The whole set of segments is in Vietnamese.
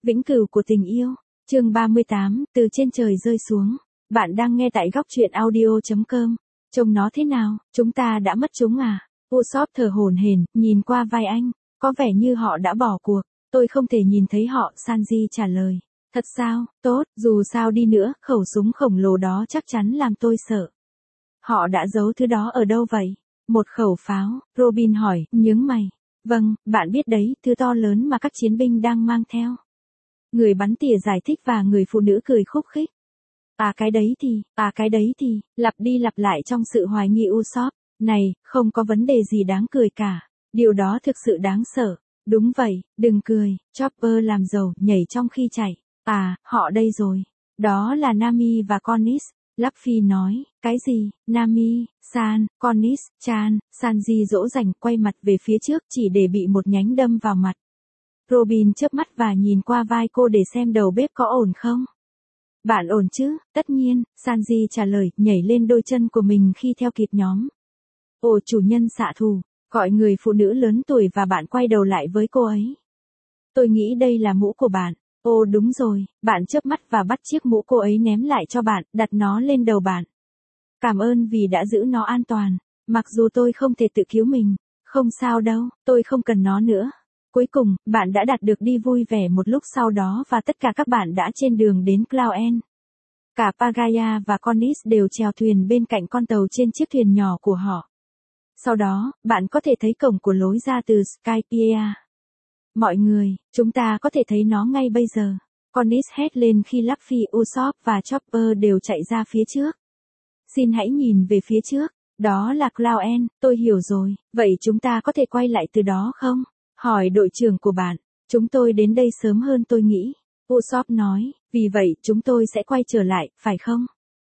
Vĩnh cửu của tình yêu. Chương 38, từ trên trời rơi xuống. Bạn đang nghe tại góc truyện audio.com. Trông nó thế nào, chúng ta đã mất chúng à? Usopp thở hổn hển, nhìn qua vai anh, có vẻ như họ đã bỏ cuộc. Tôi không thể nhìn thấy họ, Sanji trả lời. Thật sao, tốt, dù sao đi nữa, khẩu súng khổng lồ đó chắc chắn làm tôi sợ. Họ đã giấu thứ đó ở đâu vậy? Một khẩu pháo, Robin hỏi, nhướng mày. Vâng, bạn biết đấy, thứ to lớn mà các chiến binh đang mang theo. Người bắn tỉa giải thích và người phụ nữ cười khúc khích. Cái đấy thì, lặp đi lặp lại trong sự hoài nghi Usopp. Này, không có vấn đề gì đáng cười cả. Điều đó thực sự đáng sợ. Đúng vậy, đừng cười, Chopper làm dầu nhảy trong khi chạy. Họ đây rồi. Đó là Nami và Cornish. Luffy nói, cái gì, Nami, San, Cornish, Chan, Sanji dỗ dành quay mặt về phía trước chỉ để bị một nhánh đâm vào mặt. Robin chớp mắt và nhìn qua vai cô để xem đầu bếp có ổn không. Bạn ổn chứ, tất nhiên, Sanji trả lời, nhảy lên đôi chân của mình khi theo kịp nhóm. Ồ chủ nhân xạ thủ, gọi người phụ nữ lớn tuổi và bạn quay đầu lại với cô ấy. Tôi nghĩ đây là mũ của bạn. Ồ đúng rồi, bạn chớp mắt và bắt chiếc mũ cô ấy ném lại cho bạn, đặt nó lên đầu bạn. Cảm ơn vì đã giữ nó an toàn, mặc dù tôi không thể tự cứu mình. Không sao đâu, tôi không cần nó nữa. Cuối cùng, bạn đã đạt được đi vui vẻ một lúc sau đó và tất cả các bạn đã trên đường đến Cloud End. Cả Pagaya và Cornish đều chèo thuyền bên cạnh con tàu trên chiếc thuyền nhỏ của họ. Sau đó, bạn có thể thấy cổng của lối ra từ Skypiea. Mọi người, chúng ta có thể thấy nó ngay bây giờ. Cornish hét lên khi Luffy, Usopp và Chopper đều chạy ra phía trước. Xin hãy nhìn về phía trước, đó là Cloud End, tôi hiểu rồi, vậy chúng ta có thể quay lại từ đó không? Hỏi đội trưởng của bạn, chúng tôi đến đây sớm hơn tôi nghĩ. Usopp nói, vì vậy chúng tôi sẽ quay trở lại, phải không?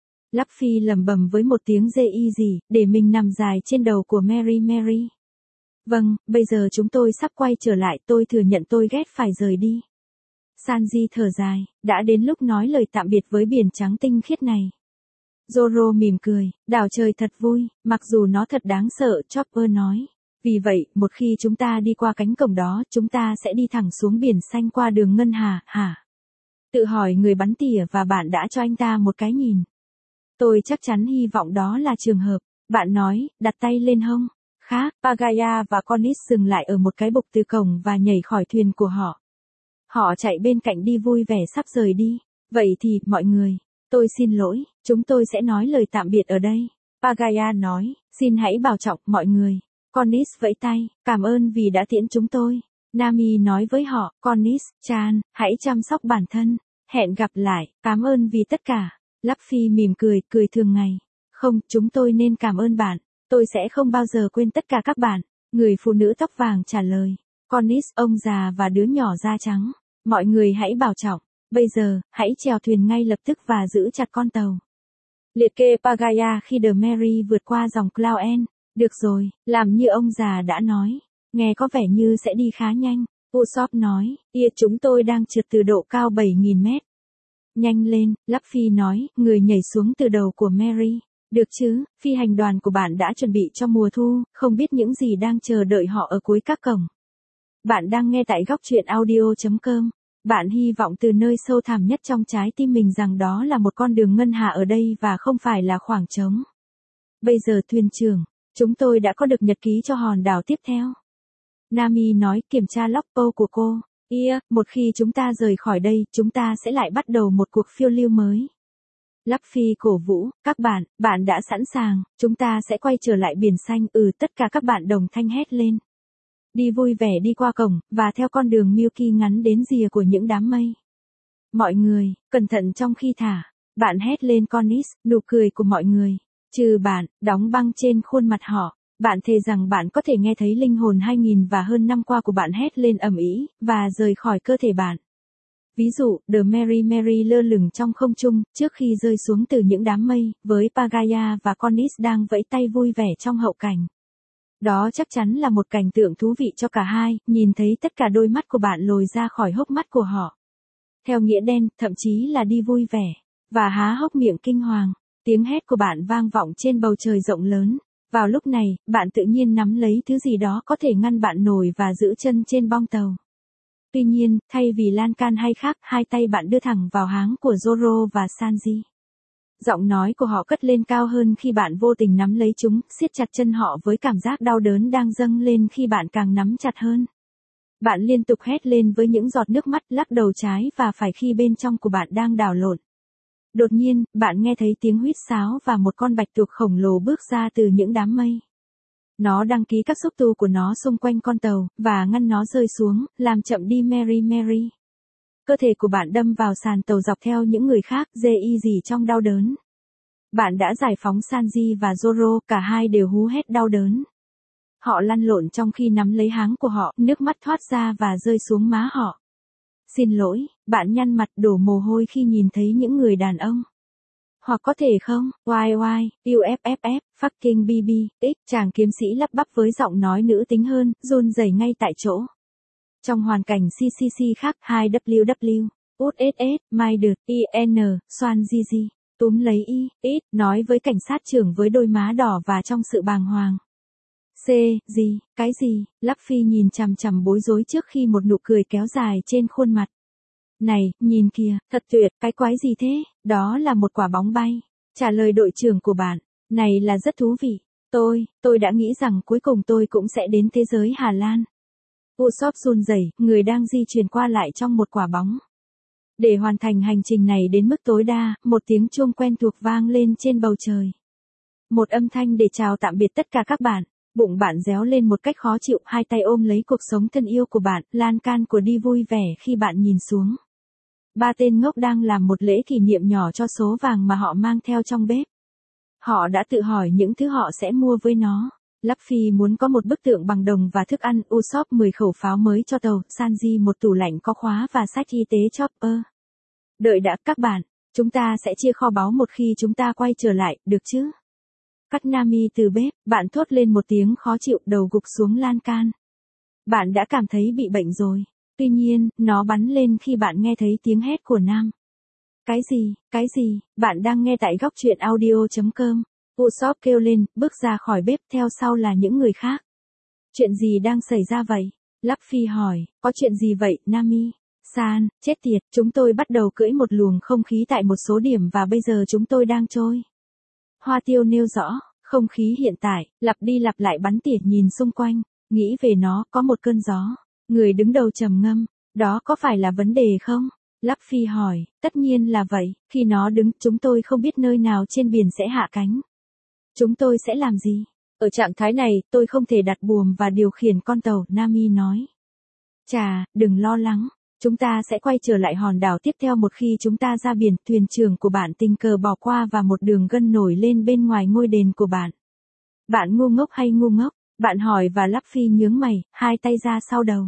Luffy lẩm bẩm với một tiếng gì, để mình nằm dài trên đầu của Mary. Vâng, bây giờ chúng tôi sắp quay trở lại, tôi thừa nhận tôi ghét phải rời đi. Sanji thở dài, đã đến lúc nói lời tạm biệt với biển trắng tinh khiết này. Zoro mỉm cười, đảo trời thật vui, mặc dù nó thật đáng sợ, Chopper nói. Vì vậy, một khi chúng ta đi qua cánh cổng đó, chúng ta sẽ đi thẳng xuống biển xanh qua đường ngân hà, hả? Tự hỏi người bắn tỉa và bạn đã cho anh ta một cái nhìn. Tôi chắc chắn hy vọng đó là trường hợp. Bạn nói, đặt tay lên hông. Khác, Pagaya và Cornish dừng lại ở một cái bục từ cổng và nhảy khỏi thuyền của họ. Họ chạy bên cạnh đi vui vẻ sắp rời đi. Vậy thì, mọi người, tôi xin lỗi, chúng tôi sẽ nói lời tạm biệt ở đây. Pagaya nói, xin hãy bảo trọng mọi người. Cornish vẫy tay, cảm ơn vì đã tiễn chúng tôi. Nami nói với họ, Cornish, Chan, hãy chăm sóc bản thân. Hẹn gặp lại, cảm ơn vì tất cả. Luffy mỉm cười thường ngày. Không, chúng tôi nên cảm ơn bạn. Tôi sẽ không bao giờ quên tất cả các bạn. Người phụ nữ tóc vàng trả lời. Cornish, ông già và đứa nhỏ da trắng. Mọi người hãy bảo trọng. Bây giờ, hãy chèo thuyền ngay lập tức và giữ chặt con tàu. Liệt kê Pagaya khi The Mary vượt qua dòng Cloud End. Được rồi, làm như ông già đã nói. Nghe có vẻ như sẽ đi khá nhanh. Usopp nói, chúng tôi đang trượt từ độ cao 7.000 mét. Nhanh lên, Luffy nói, người nhảy xuống từ đầu của Mary. Được chứ, phi hành đoàn của bạn đã chuẩn bị cho mùa thu, không biết những gì đang chờ đợi họ ở cuối các cổng. Bạn đang nghe tại góc truyện audio.com. Bạn hy vọng từ nơi sâu thẳm nhất trong trái tim mình rằng đó là một con đường ngân hà ở đây và không phải là khoảng trống. Bây giờ thuyền trưởng, chúng tôi đã có được nhật ký cho hòn đảo tiếp theo. Nami nói kiểm tra logpo của cô. Một khi chúng ta rời khỏi đây, chúng ta sẽ lại bắt đầu một cuộc phiêu lưu mới. Luffy cổ vũ, các bạn đã sẵn sàng, chúng ta sẽ quay trở lại biển xanh, tất cả các bạn đồng thanh hét lên. Đi vui vẻ đi qua cổng, và theo con đường Milky ngắn đến rìa của những đám mây. Mọi người, cẩn thận trong khi thả, bạn hét lên Cornish, nụ cười của mọi người. Trừ bạn, đóng băng trên khuôn mặt họ. Bạn thề rằng bạn có thể nghe thấy linh hồn 2000 và hơn năm qua của bạn hét lên ầm ĩ, và rời khỏi cơ thể bạn. Ví dụ, The Mary lơ lửng trong không trung, trước khi rơi xuống từ những đám mây, với Pagaya và Cornish đang vẫy tay vui vẻ trong hậu cảnh. Đó chắc chắn là một cảnh tượng thú vị cho cả hai, nhìn thấy tất cả đôi mắt của bạn lồi ra khỏi hốc mắt của họ. Theo nghĩa đen, thậm chí là đi vui vẻ, và há hốc miệng kinh hoàng. Tiếng hét của bạn vang vọng trên bầu trời rộng lớn. Vào lúc này, bạn tự nhiên nắm lấy thứ gì đó có thể ngăn bạn nổi và giữ chân trên bong tàu. Tuy nhiên, thay vì lan can hay khác, hai tay bạn đưa thẳng vào háng của Zoro và Sanji. Giọng nói của họ cất lên cao hơn khi bạn vô tình nắm lấy chúng, siết chặt chân họ với cảm giác đau đớn đang dâng lên khi bạn càng nắm chặt hơn. Bạn liên tục hét lên với những giọt nước mắt, lắc đầu trái và phải khi bên trong của bạn đang đảo lộn. Đột nhiên, bạn nghe thấy tiếng huýt sáo và một con bạch tuộc khổng lồ bước ra từ những đám mây. Nó đăng ký các xúc tu của nó xung quanh con tàu, và ngăn nó rơi xuống, làm chậm đi Mary Mary. Cơ thể của bạn đâm vào sàn tàu dọc theo những người khác, dê y gì trong đau đớn. Bạn đã giải phóng Sanji và Zoro, cả hai đều hú hét đau đớn. Họ lăn lộn trong khi nắm lấy háng của họ, nước mắt thoát ra và rơi xuống má họ. Xin lỗi, bạn nhăn mặt đổ mồ hôi khi nhìn thấy những người đàn ông. Hoặc có thể không, YY, UFFF, fucking BB, X, chàng kiếm sĩ lắp bắp với giọng nói nữ tính hơn, run rẩy ngay tại chỗ. Trong hoàn cảnh CCC khác, 2WW, USS, Maider, IN, Swan GG, túm lấy X, nói với cảnh sát trưởng với đôi má đỏ và trong sự bàng hoàng. Gì, cái gì, Luffy nhìn chằm chằm bối rối trước khi một nụ cười kéo dài trên khuôn mặt. Này, nhìn kìa, thật tuyệt, cái quái gì thế, đó là một quả bóng bay. Trả lời đội trưởng của bạn, này là rất thú vị. Tôi đã nghĩ rằng cuối cùng tôi cũng sẽ đến thế giới Hà Lan. Usopp run rẩy, người đang di chuyển qua lại trong một quả bóng. Để hoàn thành hành trình này đến mức tối đa, một tiếng chuông quen thuộc vang lên trên bầu trời. Một âm thanh để chào tạm biệt tất cả các bạn. Bụng bạn réo lên một cách khó chịu, hai tay ôm lấy cuộc sống thân yêu của bạn, lan can của đi vui vẻ khi bạn nhìn xuống. Ba tên ngốc đang làm một lễ kỷ niệm nhỏ cho số vàng mà họ mang theo trong bếp. Họ đã tự hỏi những thứ họ sẽ mua với nó. Luffy muốn có một bức tượng bằng đồng và thức ăn, Usopp 10 khẩu pháo mới cho tàu, Sanji một tủ lạnh có khóa và sách y tế Chopper. Đợi đã các bạn, chúng ta sẽ chia kho báu một khi chúng ta quay trở lại, được chứ? Cắt Nami từ bếp, bạn thốt lên một tiếng khó chịu, đầu gục xuống lan can. Bạn đã cảm thấy bị bệnh rồi. Tuy nhiên, nó bắn lên khi bạn nghe thấy tiếng hét của Nam. Cái gì, bạn đang nghe tại góc truyện audio.com. Usopp kêu lên, bước ra khỏi bếp, theo sau là những người khác. Chuyện gì đang xảy ra vậy? Luffy hỏi, có chuyện gì vậy, Nami? San, chết tiệt, chúng tôi bắt đầu cưỡi một luồng không khí tại một số điểm và bây giờ chúng tôi đang trôi. Hoa Tiêu nêu rõ, không khí hiện tại, lặp đi lặp lại bắn tỉa nhìn xung quanh, nghĩ về nó, có một cơn gió. Người đứng đầu trầm ngâm, đó có phải là vấn đề không? Luffy hỏi, tất nhiên là vậy, khi nó đứng, chúng tôi không biết nơi nào trên biển sẽ hạ cánh. Chúng tôi sẽ làm gì? Ở trạng thái này, tôi không thể đặt buồm và điều khiển con tàu, Nami nói. Chà, đừng lo lắng. Chúng ta sẽ quay trở lại hòn đảo tiếp theo một khi chúng ta ra biển. Thuyền trưởng của bạn tình cờ bỏ qua và một đường gân nổi lên bên ngoài ngôi đền của bạn. Bạn ngu ngốc hay ngu ngốc? Bạn hỏi và Luffy nhướng mày, hai tay ra sau đầu.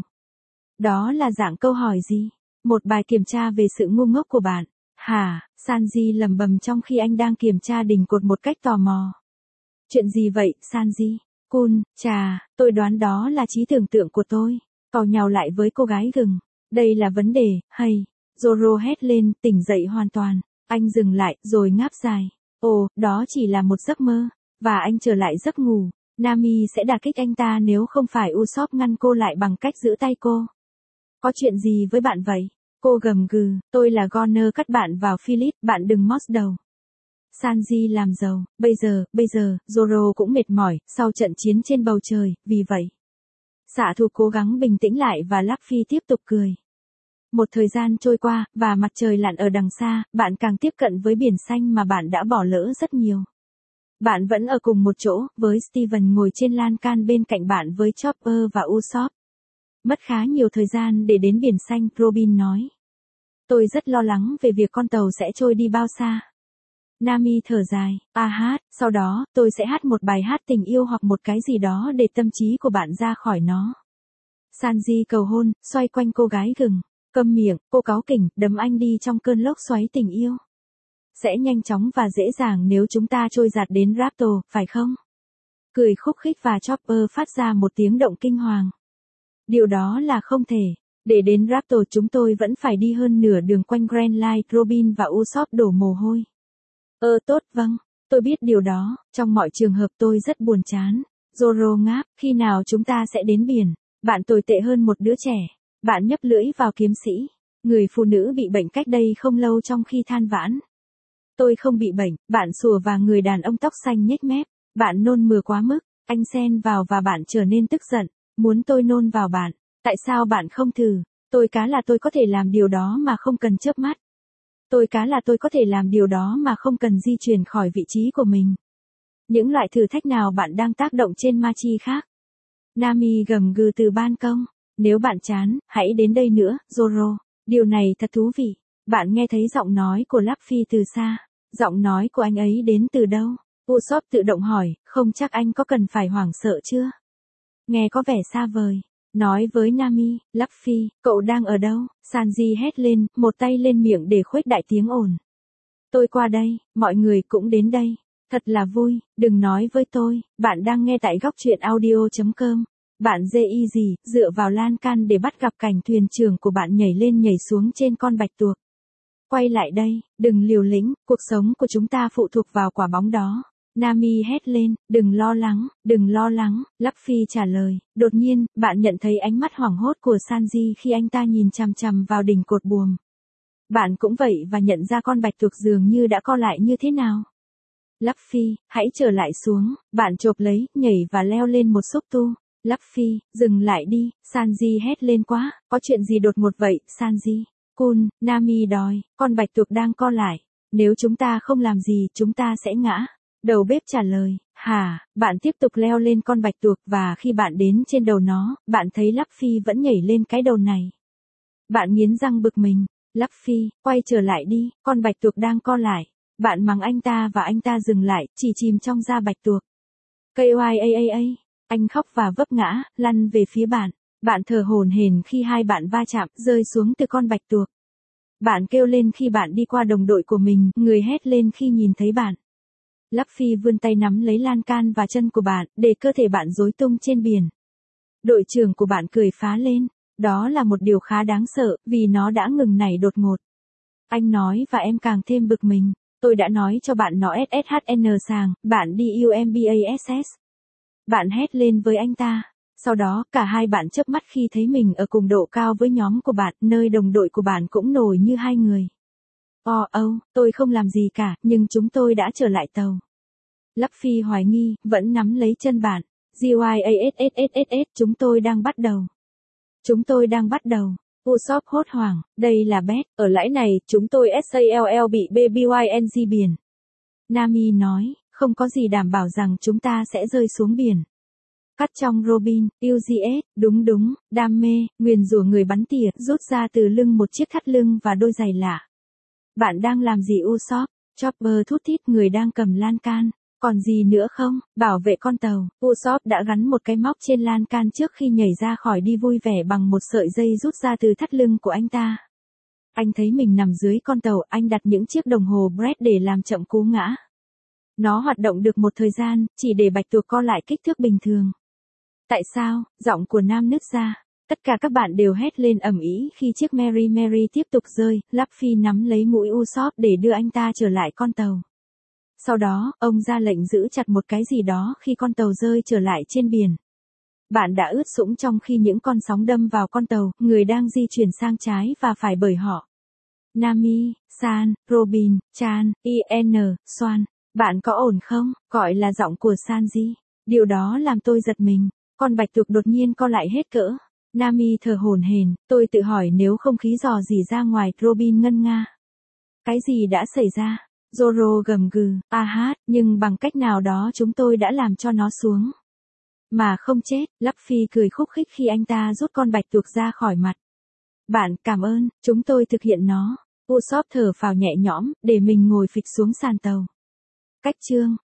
Đó là dạng câu hỏi gì? Một bài kiểm tra về sự ngu ngốc của bạn. Hả? Sanji lẩm bẩm trong khi anh đang kiểm tra đỉnh cột một cách tò mò. Chuyện gì vậy, Sanji? Kun, chà, tôi đoán đó là trí tưởng tượng của tôi. Cậu nhào lại với cô gái gừng. Đây là vấn đề, hay? Zoro hét lên, tỉnh dậy hoàn toàn. Anh dừng lại, rồi ngáp dài. Ồ, đó chỉ là một giấc mơ. Và anh trở lại giấc ngủ. Nami sẽ đả kích anh ta nếu không phải Usopp ngăn cô lại bằng cách giữ tay cô. Có chuyện gì với bạn vậy? Cô gầm gừ, tôi là Goner cắt bạn vào Philip, bạn đừng mót đầu. Sanji làm giàu, bây giờ, Zoro cũng mệt mỏi, sau trận chiến trên bầu trời, vì vậy. Xạ thủ cố gắng bình tĩnh lại và Luffy tiếp tục cười. Một thời gian trôi qua, và mặt trời lặn ở đằng xa, bạn càng tiếp cận với biển xanh mà bạn đã bỏ lỡ rất nhiều. Bạn vẫn ở cùng một chỗ, với Steven ngồi trên lan can bên cạnh bạn với Chopper và Usopp. Mất khá nhiều thời gian để đến biển xanh, Robin nói. Tôi rất lo lắng về việc con tàu sẽ trôi đi bao xa. Nami thở dài, hát, sau đó, tôi sẽ hát một bài hát tình yêu hoặc một cái gì đó để tâm trí của bạn ra khỏi nó. Sanji cầu hôn, xoay quanh cô gái gừng. Câm miệng, cô cáu kỉnh, đấm anh đi trong cơn lốc xoáy tình yêu. Sẽ nhanh chóng và dễ dàng nếu chúng ta trôi giạt đến Raptor, phải không? Cười khúc khích và Chopper phát ra một tiếng động kinh hoàng. Điều đó là không thể. Để đến Raptor chúng tôi vẫn phải đi hơn nửa đường quanh Grand Line, Robin và Usopp đổ mồ hôi. Tốt, vâng, tôi biết điều đó, trong mọi trường hợp tôi rất buồn chán. Zoro ngáp, khi nào chúng ta sẽ đến biển? Bạn tồi tệ hơn một đứa trẻ. Bạn nhấp lưỡi vào kiếm sĩ. Người phụ nữ bị bệnh cách đây không lâu trong khi than vãn. Tôi không bị bệnh, bạn sủa và người đàn ông tóc xanh nhếch mép. Bạn nôn mửa quá mức, anh xen vào và bạn trở nên tức giận. Muốn tôi nôn vào bạn, tại sao bạn không thử? Tôi cá là tôi có thể làm điều đó mà không cần chớp mắt. Tôi cá là tôi có thể làm điều đó mà không cần di chuyển khỏi vị trí của mình. Những loại thử thách nào bạn đang tác động trên ma chi khác? Nami gầm gừ từ ban công. Nếu bạn chán, hãy đến đây nữa, Zoro. Điều này thật thú vị. Bạn nghe thấy giọng nói của Luffy từ xa. Giọng nói của anh ấy đến từ đâu? Usopp tự động hỏi, không chắc anh có cần phải hoảng sợ chưa? Nghe có vẻ xa vời. Nói với Nami, Luffy, cậu đang ở đâu? Sanji hét lên, một tay lên miệng để khuếch đại tiếng ồn. Tôi qua đây, mọi người cũng đến đây. Thật là vui, đừng nói với tôi, bạn đang nghe tại góc truyện audio.com. Bạn dê y gì, dựa vào lan can để bắt gặp cảnh thuyền trưởng của bạn nhảy lên nhảy xuống trên con bạch tuộc. Quay lại đây, đừng liều lĩnh, cuộc sống của chúng ta phụ thuộc vào quả bóng đó. Nami hét lên, đừng lo lắng, Luffy trả lời. Đột nhiên, bạn nhận thấy ánh mắt hoảng hốt của Sanji khi anh ta nhìn chằm chằm vào đỉnh cột buồm. Bạn cũng vậy và nhận ra con bạch tuộc dường như đã co lại như thế nào. Luffy, hãy trở lại xuống, bạn chộp lấy, nhảy và leo lên một xúc tu. Luffy, dừng lại đi, Sanji hét lên quá, có chuyện gì đột ngột vậy, Sanji? Kun, Nami đòi, con bạch tuộc đang co lại, nếu chúng ta không làm gì chúng ta sẽ ngã. Đầu bếp trả lời, hả, bạn tiếp tục leo lên con bạch tuộc và khi bạn đến trên đầu nó, bạn thấy Luffy vẫn nhảy lên cái đầu này. Bạn nghiến răng bực mình, Luffy, quay trở lại đi, con bạch tuộc đang co lại. Bạn mắng anh ta và anh ta dừng lại, chỉ chìm trong da bạch tuộc. KYAAA, anh khóc và vấp ngã, lăn về phía bạn. Bạn thở hổn hển khi hai bạn va chạm, rơi xuống từ con bạch tuộc. Bạn kêu lên khi bạn đi qua đồng đội của mình, người hét lên khi nhìn thấy bạn. Luffy vươn tay nắm lấy lan can và chân của bạn, để cơ thể bạn rối tung trên biển. Đội trưởng của bạn cười phá lên. Đó là một điều khá đáng sợ, vì nó đã ngừng nảy đột ngột. Anh nói và em càng thêm bực mình. Tôi đã nói cho bạn nó SSHN sàng, bạn đi UMBASS. Bạn hét lên với anh ta. Sau đó, cả hai bạn chớp mắt khi thấy mình ở cùng độ cao với nhóm của bạn, nơi đồng đội của bạn cũng nổi như hai người. Tôi không làm gì cả, nhưng chúng tôi đã trở lại tàu. Luffy hoài nghi, vẫn nắm lấy chân bạn. GYASSSSS, chúng tôi đang bắt đầu. Usopp hốt hoảng, đây là Beth, ở lãi này, chúng tôi SALL bị BBYNG biển. Nami nói, không có gì đảm bảo rằng chúng ta sẽ rơi xuống biển. Cắt trong Robin, UGS, đúng, đam mê, nguyền rủa người bắn tỉa, rút ra từ lưng một chiếc thắt lưng và đôi giày lạ. Bạn đang làm gì Usopp? Chopper thút thít, người đang cầm lan can. Còn gì nữa không? Bảo vệ con tàu. Usopp đã gắn một cái móc trên lan can trước khi nhảy ra khỏi đi vui vẻ bằng một sợi dây rút ra từ thắt lưng của anh ta. Anh thấy mình nằm dưới con tàu, anh đặt những chiếc đồng hồ Brett để làm chậm cú ngã. Nó hoạt động được một thời gian, chỉ để bạch tuộc co lại kích thước bình thường. Tại sao? Giọng của Nam nứt ra. Tất cả các bạn đều hét lên ầm ĩ khi chiếc Mary Mary tiếp tục rơi, Luffy nắm lấy mũi Usopp để đưa anh ta trở lại con tàu. Sau đó, ông ra lệnh giữ chặt một cái gì đó khi con tàu rơi trở lại trên biển. Bạn đã ướt sũng trong khi những con sóng đâm vào con tàu, người đang di chuyển sang trái và phải bởi họ. Nami, San, Robin, Chan, IN, Swan, bạn có ổn không? Gọi là giọng của Sanji. Điều đó làm tôi giật mình. Con bạch tuộc đột nhiên co lại hết cỡ. Nami thở hổn hển, tôi tự hỏi nếu không khí dò dỉ ra ngoài, Robin ngân nga. Cái gì đã xảy ra? Zoro gầm gừ, nhưng bằng cách nào đó chúng tôi đã làm cho nó xuống. Mà không chết, Luffy cười khúc khích khi anh ta rút con bạch tuộc ra khỏi mặt. Bạn, cảm ơn, chúng tôi thực hiện nó. Usopp thở phào nhẹ nhõm, để mình ngồi phịch xuống sàn tàu. Cách chương